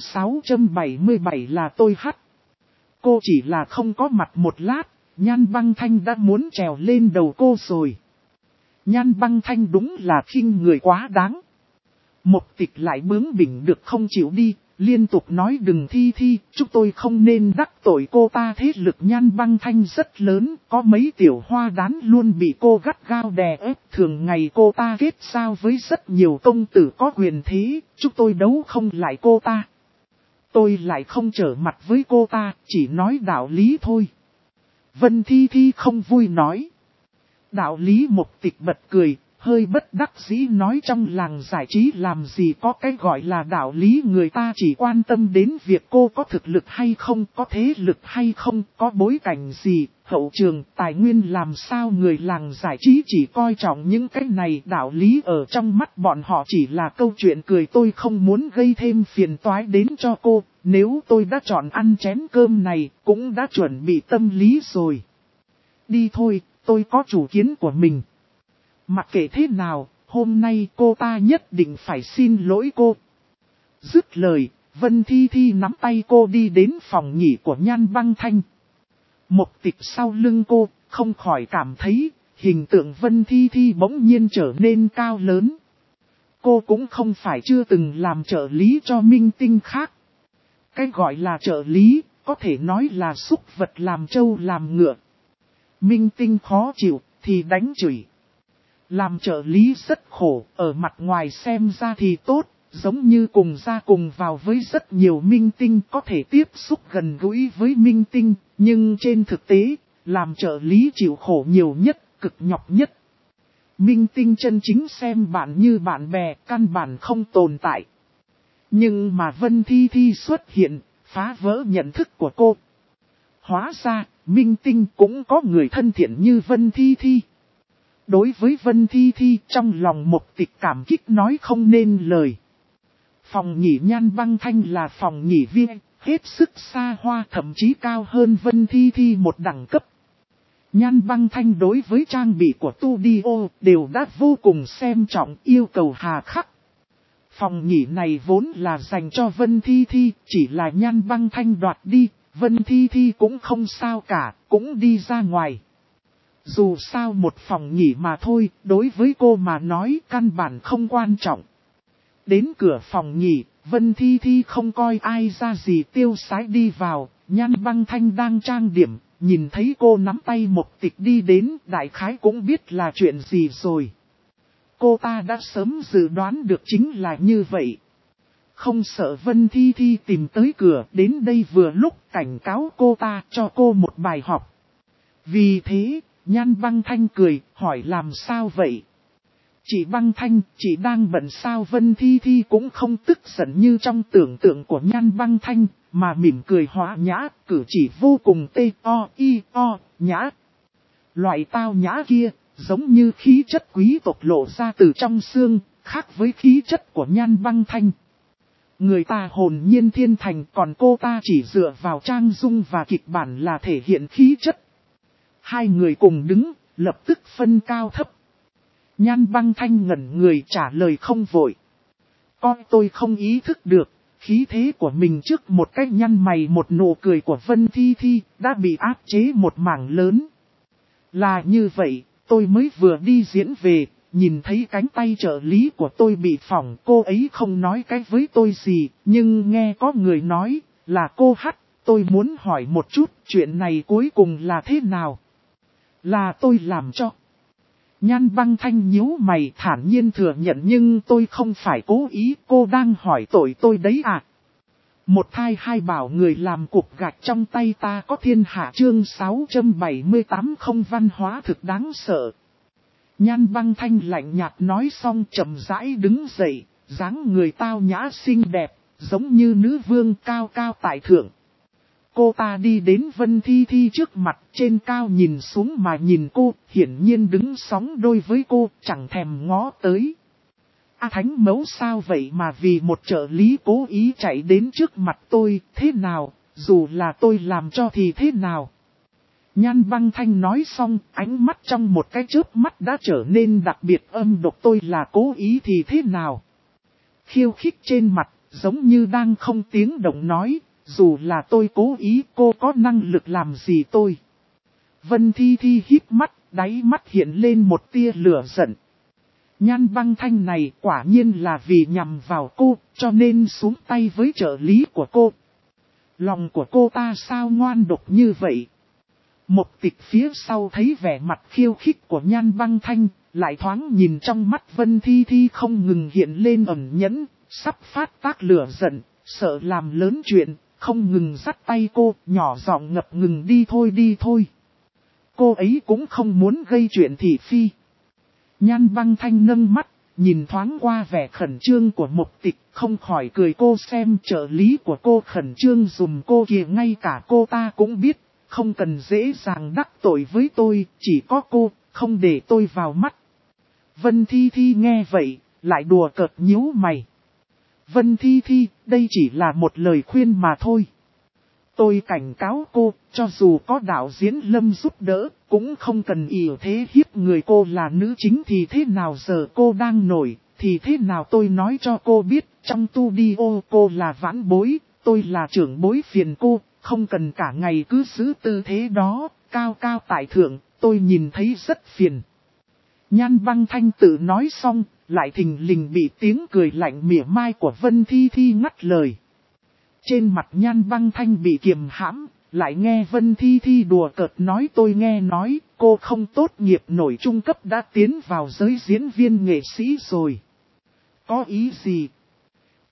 677 là tôi hắt. Cô chỉ là không có mặt một lát, Nhan Băng Thanh đã muốn trèo lên đầu cô rồi. Nhan Băng Thanh đúng là khinh người quá đáng. Mộc Tịch lại bướng bỉnh được không chịu đi, liên tục nói đừng Thi Thi, chúng tôi không nên đắc tội cô ta. Thế lực Nhan Băng Thanh rất lớn, có mấy tiểu hoa đán luôn bị cô gắt gao đè ép. Thường ngày cô ta kết giao với rất nhiều công tử có quyền thế, chúng tôi đấu không lại cô ta. Tôi lại không trở mặt với cô ta, chỉ nói đạo lý thôi. Vân Thi Thi không vui nói. Đạo lý. Mộc Tịch bật cười, hơi bất đắc dĩ nói, trong làng giải trí làm gì có cái gọi là đạo lý, người ta chỉ quan tâm đến việc cô có thực lực hay không, có thế lực hay không, có bối cảnh gì, hậu trường, tài nguyên làm sao. Người làng giải trí chỉ coi trọng những cái này, đạo lý ở trong mắt bọn họ chỉ là câu chuyện cười. Tôi không muốn gây thêm phiền toái đến cho cô, nếu tôi đã chọn ăn chén cơm này, cũng đã chuẩn bị tâm lý rồi. Đi thôi, tôi có chủ kiến của mình. Mặc kệ thế nào, hôm nay cô ta nhất định phải xin lỗi cô. Dứt lời, Vân Thi Thi nắm tay cô đi đến phòng nghỉ của Nhan Băng Thanh. Mộc Tịch sau lưng cô, không khỏi cảm thấy, hình tượng Vân Thi Thi bỗng nhiên trở nên cao lớn. Cô cũng không phải chưa từng làm trợ lý cho minh tinh khác. Cái gọi là trợ lý, có thể nói là súc vật làm trâu làm ngựa. Minh tinh khó chịu, thì đánh chửi. Làm trợ lý rất khổ, ở mặt ngoài xem ra thì tốt, giống như cùng ra cùng vào với rất nhiều minh tinh có thể tiếp xúc gần gũi với minh tinh, nhưng trên thực tế, làm trợ lý chịu khổ nhiều nhất, cực nhọc nhất. Minh tinh chân chính xem bạn như bạn bè, căn bản không tồn tại. Nhưng mà Vân Thi Thi xuất hiện, phá vỡ nhận thức của cô. Hóa ra, minh tinh cũng có người thân thiện như Vân Thi Thi. Đối với Vân Thi Thi, trong lòng Mộc Tịch cảm kích nói không nên lời. Phòng nghỉ Nhan Băng Thanh là phòng nghỉ viên, hết sức xa hoa, thậm chí cao hơn Vân Thi Thi một đẳng cấp. Nhan Băng Thanh đối với trang bị của studio đều đã vô cùng xem trọng, yêu cầu hà khắc. Phòng nghỉ này vốn là dành cho Vân Thi Thi, chỉ là Nhan Băng Thanh đoạt đi, Vân Thi Thi cũng không sao cả, cũng đi ra ngoài. Dù sao một phòng nghỉ mà thôi, đối với cô mà nói căn bản không quan trọng. Đến cửa phòng nghỉ, Vân Thi Thi không coi ai ra gì tiêu sái đi vào, Nhan Băng Thanh đang trang điểm, nhìn thấy cô nắm tay Mộc Tịch đi đến, đại khái cũng biết là chuyện gì rồi. Cô ta đã sớm dự đoán được chính là như vậy. Không sợ Vân Thi Thi tìm tới cửa, đến đây vừa lúc cảnh cáo cô ta cho cô một bài học. Vì thế, Nhan Băng Thanh cười, hỏi làm sao vậy? Chị Băng Thanh, chị đang bận sao? Vân Thi Thi cũng không tức giận như trong tưởng tượng của Nhan Băng Thanh, mà mỉm cười hóa nhã, cử chỉ vô cùng nhã. Loại tao nhã kia, giống như khí chất quý tộc lộ ra từ trong xương, khác với khí chất của Nhan Băng Thanh. Người ta hồn nhiên thiên thành, còn cô ta chỉ dựa vào trang dung và kịch bản là thể hiện khí chất. Hai người cùng đứng, lập tức phân cao thấp. Nhan Băng Thanh ngẩn người trả lời không vội. Coi tôi không ý thức được, khí thế của mình trước một cái nhăn mày một nụ cười của Vân Thi Thi đã bị áp chế một mảng lớn. Là như vậy, tôi mới vừa đi diễn về, nhìn thấy cánh tay trợ lý của tôi bị phỏng, cô ấy không nói cái với tôi gì, nhưng nghe có người nói là cô hát, tôi muốn hỏi một chút chuyện này cuối cùng là thế nào? Là tôi làm cho. Nhan Băng Thanh nhíu mày thản nhiên thừa nhận, nhưng tôi không phải cố ý, cô đang hỏi tội tôi đấy à? Một thai hai bảo người làm cục gạch trong tay ta có thiên hạ, chương 678 không văn hóa thực đáng sợ. Nhan Băng Thanh lạnh nhạt nói xong chậm rãi đứng dậy, dáng người tao nhã xinh đẹp, giống như nữ vương cao cao tại thượng. Cô ta đi đến Vân Thi Thi trước mặt, trên cao nhìn xuống mà nhìn cô, hiển nhiên đứng sóng đôi với cô, chẳng thèm ngó tới. Thánh mẫu sao vậy mà vì một trợ lý cố ý chạy đến trước mặt tôi, thế nào, dù là tôi làm cho thì thế nào? Nhan Băng Thanh nói xong, ánh mắt trong một cái chớp mắt đã trở nên đặc biệt âm độc, tôi là cố ý thì thế nào? Khiêu khích trên mặt, giống như đang không tiếng động nói, dù là tôi cố ý cô có năng lực làm gì tôi? Vân Thi Thi híp mắt, đáy mắt hiện lên một tia lửa giận. Nhan Băng Thanh này quả nhiên là vì nhằm vào cô, cho nên xuống tay với trợ lý của cô. Lòng của cô ta sao ngoan độc như vậy? Mộc Tịch phía sau thấy vẻ mặt khiêu khích của Nhan Băng Thanh, lại thoáng nhìn trong mắt Vân Thi Thi không ngừng hiện lên ẩn nhẫn, sắp phát tác lửa giận, sợ làm lớn chuyện, không ngừng dắt tay cô, nhỏ giọng ngập ngừng đi thôi. Cô ấy cũng không muốn gây chuyện thị phi. Nhan Băng Thanh nâng mắt, nhìn thoáng qua vẻ khẩn trương của Mộc Tịch, không khỏi cười, cô xem trợ lý của cô khẩn trương dùm cô kìa, ngay cả cô ta cũng biết, không cần dễ dàng đắc tội với tôi, chỉ có cô, không để tôi vào mắt. Vân Thi Thi nghe vậy, lại đùa cợt nhíu mày. Vân Thi Thi, đây chỉ là một lời khuyên mà thôi. Tôi cảnh cáo cô, cho dù có đạo diễn Lâm giúp đỡ, cũng không cần ỷ thế hiếp người, cô là nữ chính thì thế nào, giờ cô đang nổi, thì thế nào tôi nói cho cô biết, trong studio cô là vãn bối, tôi là trưởng bối, phiền cô, không cần cả ngày cứ giữ tư thế đó, cao cao tại thượng, tôi nhìn thấy rất phiền. Nhan Băng Thanh tự nói xong, lại thình lình bị tiếng cười lạnh mỉa mai của Vân Thi Thi ngắt lời. Trên mặt Nhan Băng Thanh bị kiềm hãm, lại nghe Vân Thi Thi đùa cợt nói, tôi nghe nói, cô không tốt nghiệp nổi trung cấp đã tiến vào giới diễn viên nghệ sĩ rồi. Có ý gì?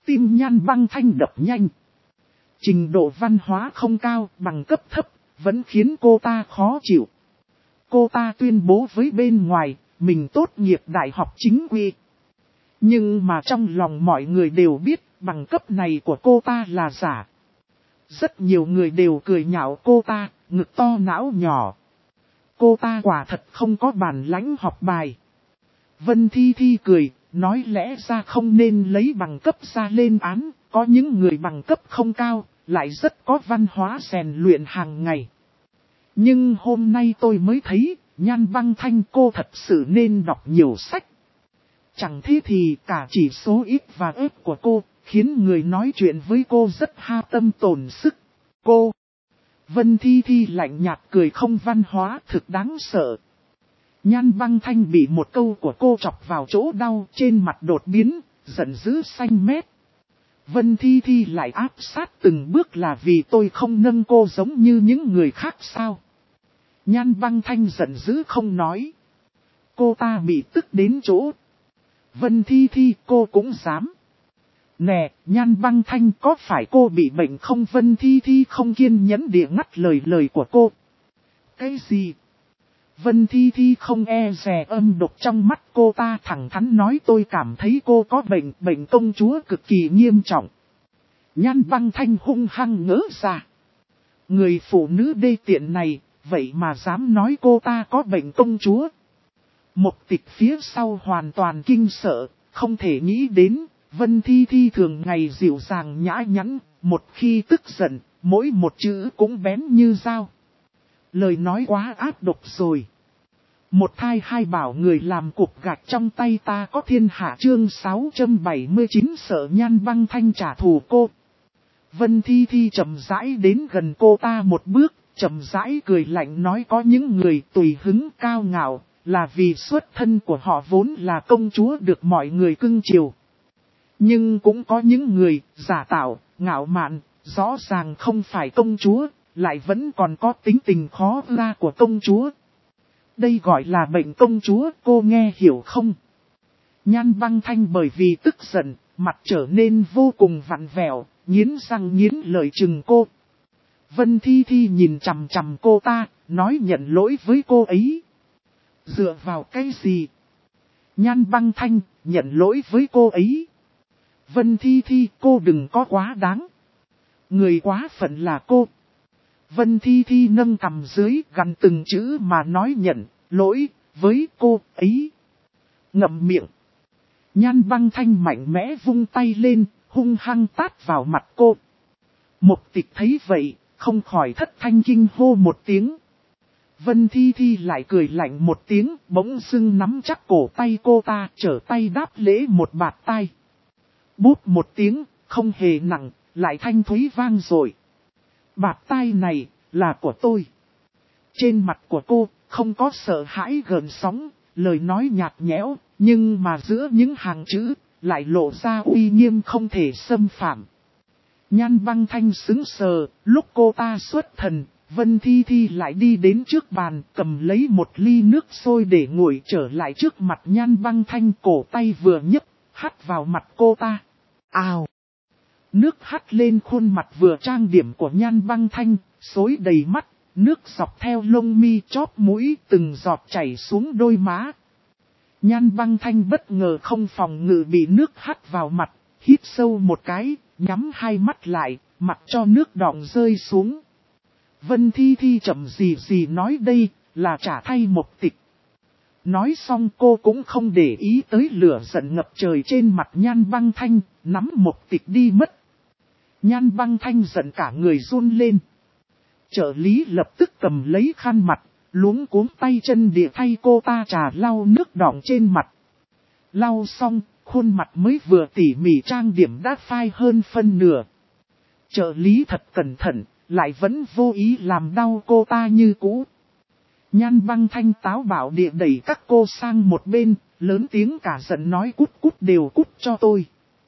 Tim Nhan Băng Thanh đập nhanh. Trình độ văn hóa không cao, bằng cấp thấp, vẫn khiến cô ta khó chịu. Cô ta tuyên bố với bên ngoài, mình tốt nghiệp đại học chính quy. Nhưng mà trong lòng mọi người đều biết, bằng cấp này của cô ta là giả. Rất nhiều người đều cười nhạo cô ta, ngực to não nhỏ. Cô ta quả thật không có bản lãnh học bài. Vân Thi Thi cười, nói lẽ ra không nên lấy bằng cấp ra lên án, có những người bằng cấp không cao, lại rất có văn hóa rèn luyện hàng ngày. Nhưng hôm nay tôi mới thấy, Nhan Băng Thanh cô thật sự nên đọc nhiều sách. Chẳng thế thì cả chỉ số ít và ếp của cô, khiến người nói chuyện với cô rất ha tâm tổn sức. Cô, Vân Thi Thi lạnh nhạt cười không văn hóa thực đáng sợ. Nhan Băng Thanh bị một câu của cô chọc vào chỗ đau trên mặt đột biến, giận dữ xanh mét. Vân Thi Thi lại áp sát từng bước là vì tôi không nâng cô giống như những người khác sao? Nhan Băng Thanh giận dữ không nói. Cô ta bị tức đến chỗ. Vân Thi Thi cô cũng dám. Nè, Nhan Băng Thanh có phải cô bị bệnh không? Vân Thi Thi không kiên nhẫn địa ngắt lời của cô. Cái gì? Vân Thi Thi không e dè âm độc trong mắt cô ta thẳng thắn nói tôi cảm thấy cô có bệnh công chúa cực kỳ nghiêm trọng. Nhan Băng Thanh hung hăng ngỡ ra. Người phụ nữ đê tiện này, vậy mà dám nói cô ta có bệnh công chúa. Mục Tịch phía sau hoàn toàn kinh sợ, không thể nghĩ đến, Vân Thi Thi thường ngày dịu dàng nhã nhặn, một khi tức giận, mỗi một chữ cũng bén như dao. Lời nói quá ác độc rồi. Một thai hai bảo người làm cục gạch trong tay ta có thiên hạ chương 679 sợ Nhan Băng Thanh trả thù cô. Vân Thi Thi chậm rãi đến gần cô ta một bước, chậm rãi cười lạnh nói có những người tùy hứng cao ngạo, là vì xuất thân của họ vốn là công chúa được mọi người cưng chiều. Nhưng cũng có những người giả tạo, ngạo mạn, rõ ràng không phải công chúa, lại vẫn còn có tính tình khó ra của công chúa. Đây gọi là bệnh công chúa, cô nghe hiểu không? Nhan Băng Thanh bởi vì tức giận, mặt trở nên vô cùng vặn vẹo, nghiến răng nghiến lợi chừng cô. Vân Thi Thi nhìn chằm chằm cô ta, nói nhận lỗi với cô ấy. Dựa vào cái gì? Nhan Băng Thanh, nhận lỗi với cô ấy. Vân Thi Thi, cô đừng có quá đáng. Người quá phận là cô. Vân Thi Thi nâng cằm dưới gần từng chữ mà nói nhận lỗi với cô ấy. Ngậm miệng. Nhan Băng Thanh mạnh mẽ vung tay lên, hung hăng tát vào mặt cô. Mục Tịch thấy vậy, không khỏi thất thanh kinh hô một tiếng. Vân Thi Thi lại cười lạnh một tiếng, bỗng dưng nắm chắc cổ tay cô ta, trở tay đáp lễ một bạt tay. Bút một tiếng, không hề nặng, lại thanh thúy vang rồi. Bạt tay này, là của tôi. Trên mặt của cô, không có sợ hãi gợn sóng, lời nói nhạt nhẽo, nhưng mà giữa những hàng chữ, lại lộ ra uy nghiêm không thể xâm phạm. Nhan Băng Thanh sững sờ, lúc cô ta xuất thần, Vân Thi Thi lại đi đến trước bàn, cầm lấy một ly nước sôi để nguội trở lại trước mặt Nhan Băng Thanh, cổ tay vừa nhấc, hắt vào mặt cô ta. Ào! Nước hắt lên khuôn mặt vừa trang điểm của Nhan Băng Thanh, xối đầy mắt, nước dọc theo lông mi chóp mũi từng giọt chảy xuống đôi má. Nhan Băng Thanh bất ngờ không phòng ngự bị nước hắt vào mặt, hít sâu một cái, nhắm hai mắt lại, mặc cho nước đọng rơi xuống. Vân Thi Thi chậm gì nói đây, là trả thay Mục Tịch. Nói xong cô cũng không để ý tới lửa giận ngập trời trên mặt Nhan Băng Thanh, nắm Mục Tịch đi mất. Nhan Băng Thanh giận cả người run lên. Trợ lý lập tức cầm lấy khăn mặt, luống cuống tay chân địa thay cô ta trà lau nước đọng trên mặt. Lau xong, khuôn mặt mới vừa tỉ mỉ trang điểm đã phai hơn phân nửa. Trợ lý thật cẩn thận, lại vẫn vô ý làm đau cô ta như cũ. Nhan Băng Thanh táo bạo địa đẩy các cô sang một bên, lớn tiếng cả giận nói cút đều cút cho tôi.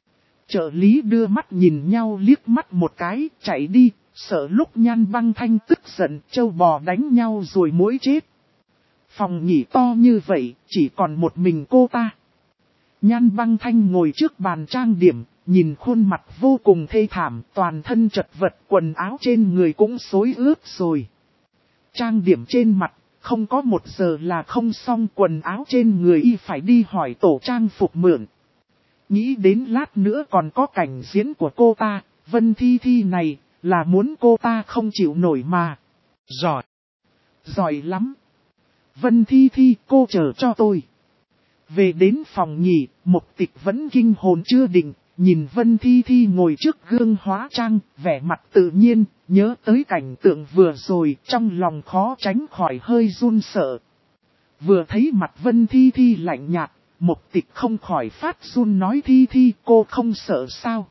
Trợ lý đưa mắt nhìn nhau liếc mắt một cái, chạy đi, sợ lúc Nhan Băng Thanh tức giận trâu bò đánh nhau rồi muỗi chết. Phòng nghỉ to như vậy, chỉ còn một mình cô ta. Nhan Băng Thanh ngồi trước bàn trang điểm, nhìn khuôn mặt vô cùng thê thảm, toàn thân chật vật, quần áo trên người cũng xối ướt rồi. Trang điểm trên mặt, không có 1 giờ là không xong, quần áo trên người y phải đi hỏi tổ trang phục mượn. Nghĩ đến lát nữa còn có cảnh diễn của cô ta, Vân Thi Thi này, là muốn cô ta không chịu nổi mà. Giỏi. Giỏi lắm. Vân Thi Thi, cô chờ cho tôi. Về đến phòng nghỉ, Mục Tịch vẫn kinh hồn chưa định, nhìn Vân Thi Thi ngồi trước gương hóa trang, vẻ mặt tự nhiên, nhớ tới cảnh tượng vừa rồi, trong lòng khó tránh khỏi hơi run sợ. Vừa thấy mặt Vân Thi Thi lạnh nhạt, Mục Tịch không khỏi phát run nói Thi Thi, cô không sợ sao?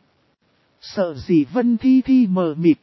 Sợ gì? Vân Thi Thi mờ mịt.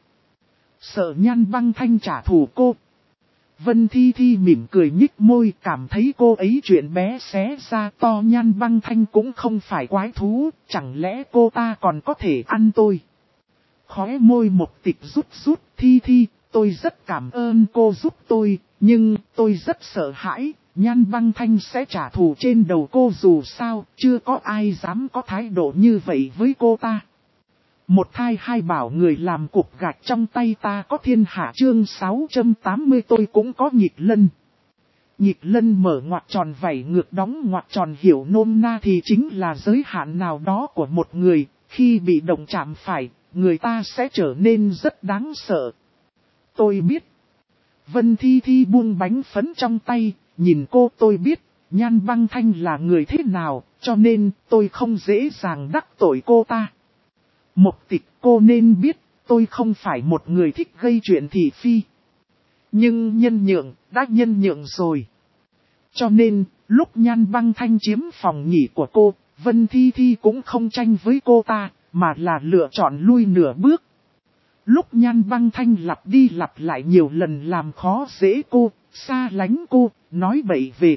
Sợ Nhan Băng Thanh trả thù cô. Vân Thi Thi mỉm cười nhích môi, cảm thấy cô ấy chuyện bé xé ra to. Nhan Băng Thanh cũng không phải quái thú, chẳng lẽ cô ta còn có thể ăn tôi? Khóe môi Mục Tịch rút, Thi Thi, tôi rất cảm ơn cô giúp tôi, nhưng tôi rất sợ hãi, Nhan Băng Thanh sẽ trả thù trên đầu cô, dù sao, chưa có ai dám có thái độ như vậy với cô ta. Một thai hai bảo người làm cục gạch trong tay ta có thiên hạ. Chương 680 tôi cũng có nhịp lân. Nhịp lân mở ngoặc tròn vảy ngược đóng ngoặc tròn, hiểu nôm na thì chính là giới hạn nào đó của một người, khi bị động chạm phải, người ta sẽ trở nên rất đáng sợ. Tôi biết. Vân Thi Thi buông bánh phấn trong tay, nhìn cô. Tôi biết, Nhan Băng Thanh là người thế nào, cho nên tôi không dễ dàng đắc tội cô ta. Mục Tịch, cô nên biết, tôi không phải một người thích gây chuyện thị phi. Nhưng nhân nhượng, đã nhân nhượng rồi. Cho nên, lúc Nhan Băng Thanh chiếm phòng nghỉ của cô, Vân Thi Thi cũng không tranh với cô ta, mà là lựa chọn lui nửa bước. Lúc Nhan Băng Thanh lặp đi lặp lại nhiều lần làm khó dễ cô, xa lánh cô, nói bậy về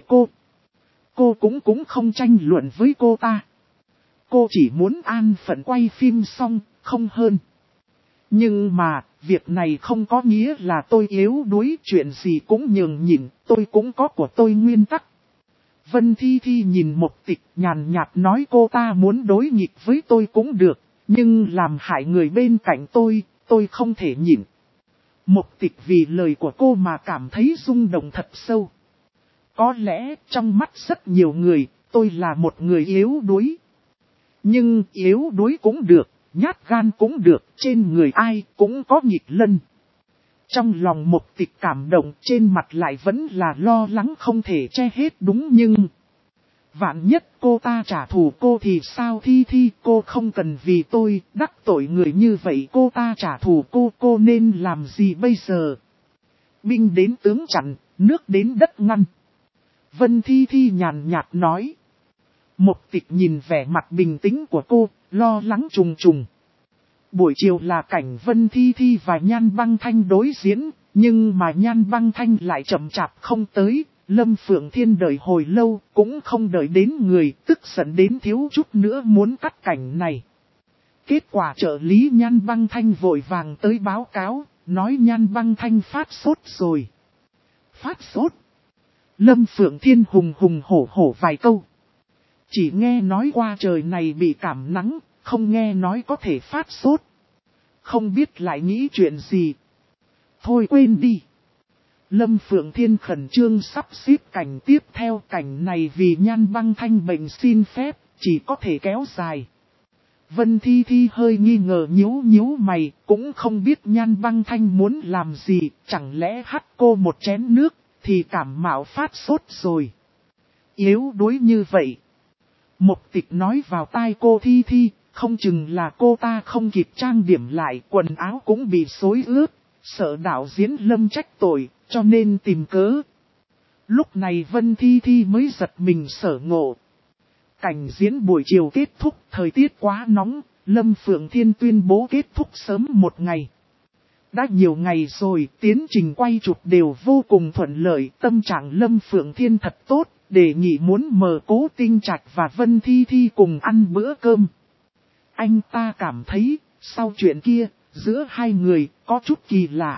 cô cũng không tranh luận với cô ta. Cô chỉ muốn an phận quay phim xong, không hơn. Nhưng mà, việc này không có nghĩa là tôi yếu đuối, chuyện gì cũng nhường nhịn, tôi cũng có của tôi nguyên tắc. Vân Thi Thi nhìn Mục Tịch nhàn nhạt nói cô ta muốn đối nghịch với tôi cũng được, nhưng làm hại người bên cạnh tôi không thể nhịn. Mục Tịch vì lời của cô mà cảm thấy rung động thật sâu. Có lẽ trong mắt rất nhiều người, tôi là một người yếu đuối. Nhưng yếu đuối cũng được, nhát gan cũng được, trên người ai cũng có nghịch lân. Trong lòng Mục Tịch cảm động, trên mặt lại vẫn là lo lắng không thể che hết. Đúng, nhưng vạn nhất cô ta trả thù cô thì sao? Thi Thi, cô không cần vì tôi đắc tội người như vậy. Cô ta trả thù cô nên làm gì bây giờ? Binh đến tướng chặn, nước đến đất ngăn. Vân Thi Thi nhàn nhạt nói. Mục Tịch nhìn vẻ mặt bình tĩnh của cô, lo lắng trùng trùng. Buổi chiều là cảnh Vân Thi Thi và Nhan Băng Thanh đối diễn, nhưng mà Nhan Băng Thanh lại chậm chạp không tới. Lâm Phượng Thiên đợi hồi lâu, cũng không đợi đến người, tức giận đến thiếu chút nữa muốn cắt cảnh này. Kết quả trợ lý Nhan Băng Thanh vội vàng tới báo cáo, nói Nhan Băng Thanh phát sốt rồi. Phát sốt? Lâm Phượng Thiên hùng hổ vài câu. Chỉ nghe nói qua trời này bị cảm nắng, không nghe nói có thể phát sốt. Không biết lại nghĩ chuyện gì. Thôi quên đi. Lâm Phượng Thiên khẩn trương sắp xếp cảnh tiếp theo, cảnh này vì Nhan Băng Thanh bệnh xin phép, chỉ có thể kéo dài. Vân Thi Thi hơi nghi ngờ nhíu mày, cũng không biết Nhan Băng Thanh muốn làm gì, chẳng lẽ hắt cô một chén nước, thì cảm mạo phát sốt rồi. Yếu đuối như vậy. Mục Tịch nói vào tai cô Thi Thi, không chừng là cô ta không kịp trang điểm lại, quần áo cũng bị xối ướt, sợ đạo diễn Lâm trách tội, cho nên tìm cớ. Lúc này Vân Thi Thi mới giật mình sở ngộ. Cảnh diễn buổi chiều kết thúc, thời tiết quá nóng, Lâm Phượng Thiên tuyên bố kết thúc sớm một ngày. Đã nhiều ngày rồi, tiến trình quay chụp đều vô cùng thuận lợi, tâm trạng Lâm Phượng Thiên thật tốt, đề nghị muốn mời Cố Tinh Trạch và Vân Thi Thi cùng ăn bữa cơm. Anh ta cảm thấy, sau chuyện kia, giữa hai người, có chút kỳ lạ.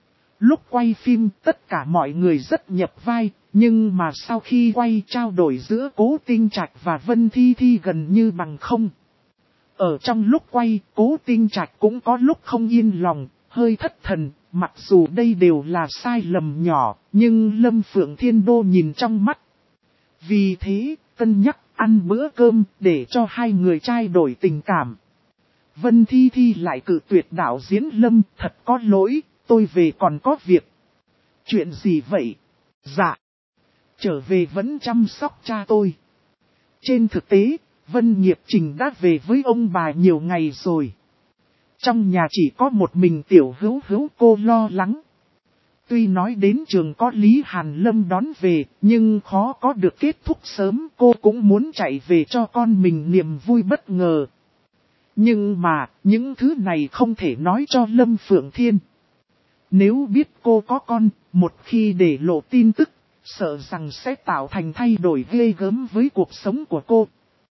Lúc quay phim, tất cả mọi người rất nhập vai, nhưng mà sau khi quay trao đổi giữa Cố Tinh Trạch và Vân Thi Thi gần như bằng không. Ở trong lúc quay, Cố Tinh Trạch cũng có lúc không yên lòng, hơi thất thần, mặc dù đây đều là sai lầm nhỏ, nhưng Lâm Phượng Thiên đô nhìn trong mắt. Vì thế, cân nhắc ăn bữa cơm để cho hai người trai đổi tình cảm. Vân Thi Thi lại cự tuyệt đạo diễn Lâm, thật có lỗi, tôi về còn có việc. Chuyện gì vậy? Dạ. Trở về vẫn chăm sóc cha tôi. Trên thực tế, Vân Nghiệp Trình đã về với ông bà nhiều ngày rồi. Trong nhà chỉ có một mình Tiểu Hữu Hữu cô lo lắng. Tuy nói đến trường có Lý Hàn Lâm đón về, nhưng khó có được kết thúc sớm, cô cũng muốn chạy về cho con mình niềm vui bất ngờ. Nhưng mà, những thứ này không thể nói cho Lâm Phượng Thiên. Nếu biết cô có con, một khi để lộ tin tức, sợ rằng sẽ tạo thành thay đổi ghê gớm với cuộc sống của cô.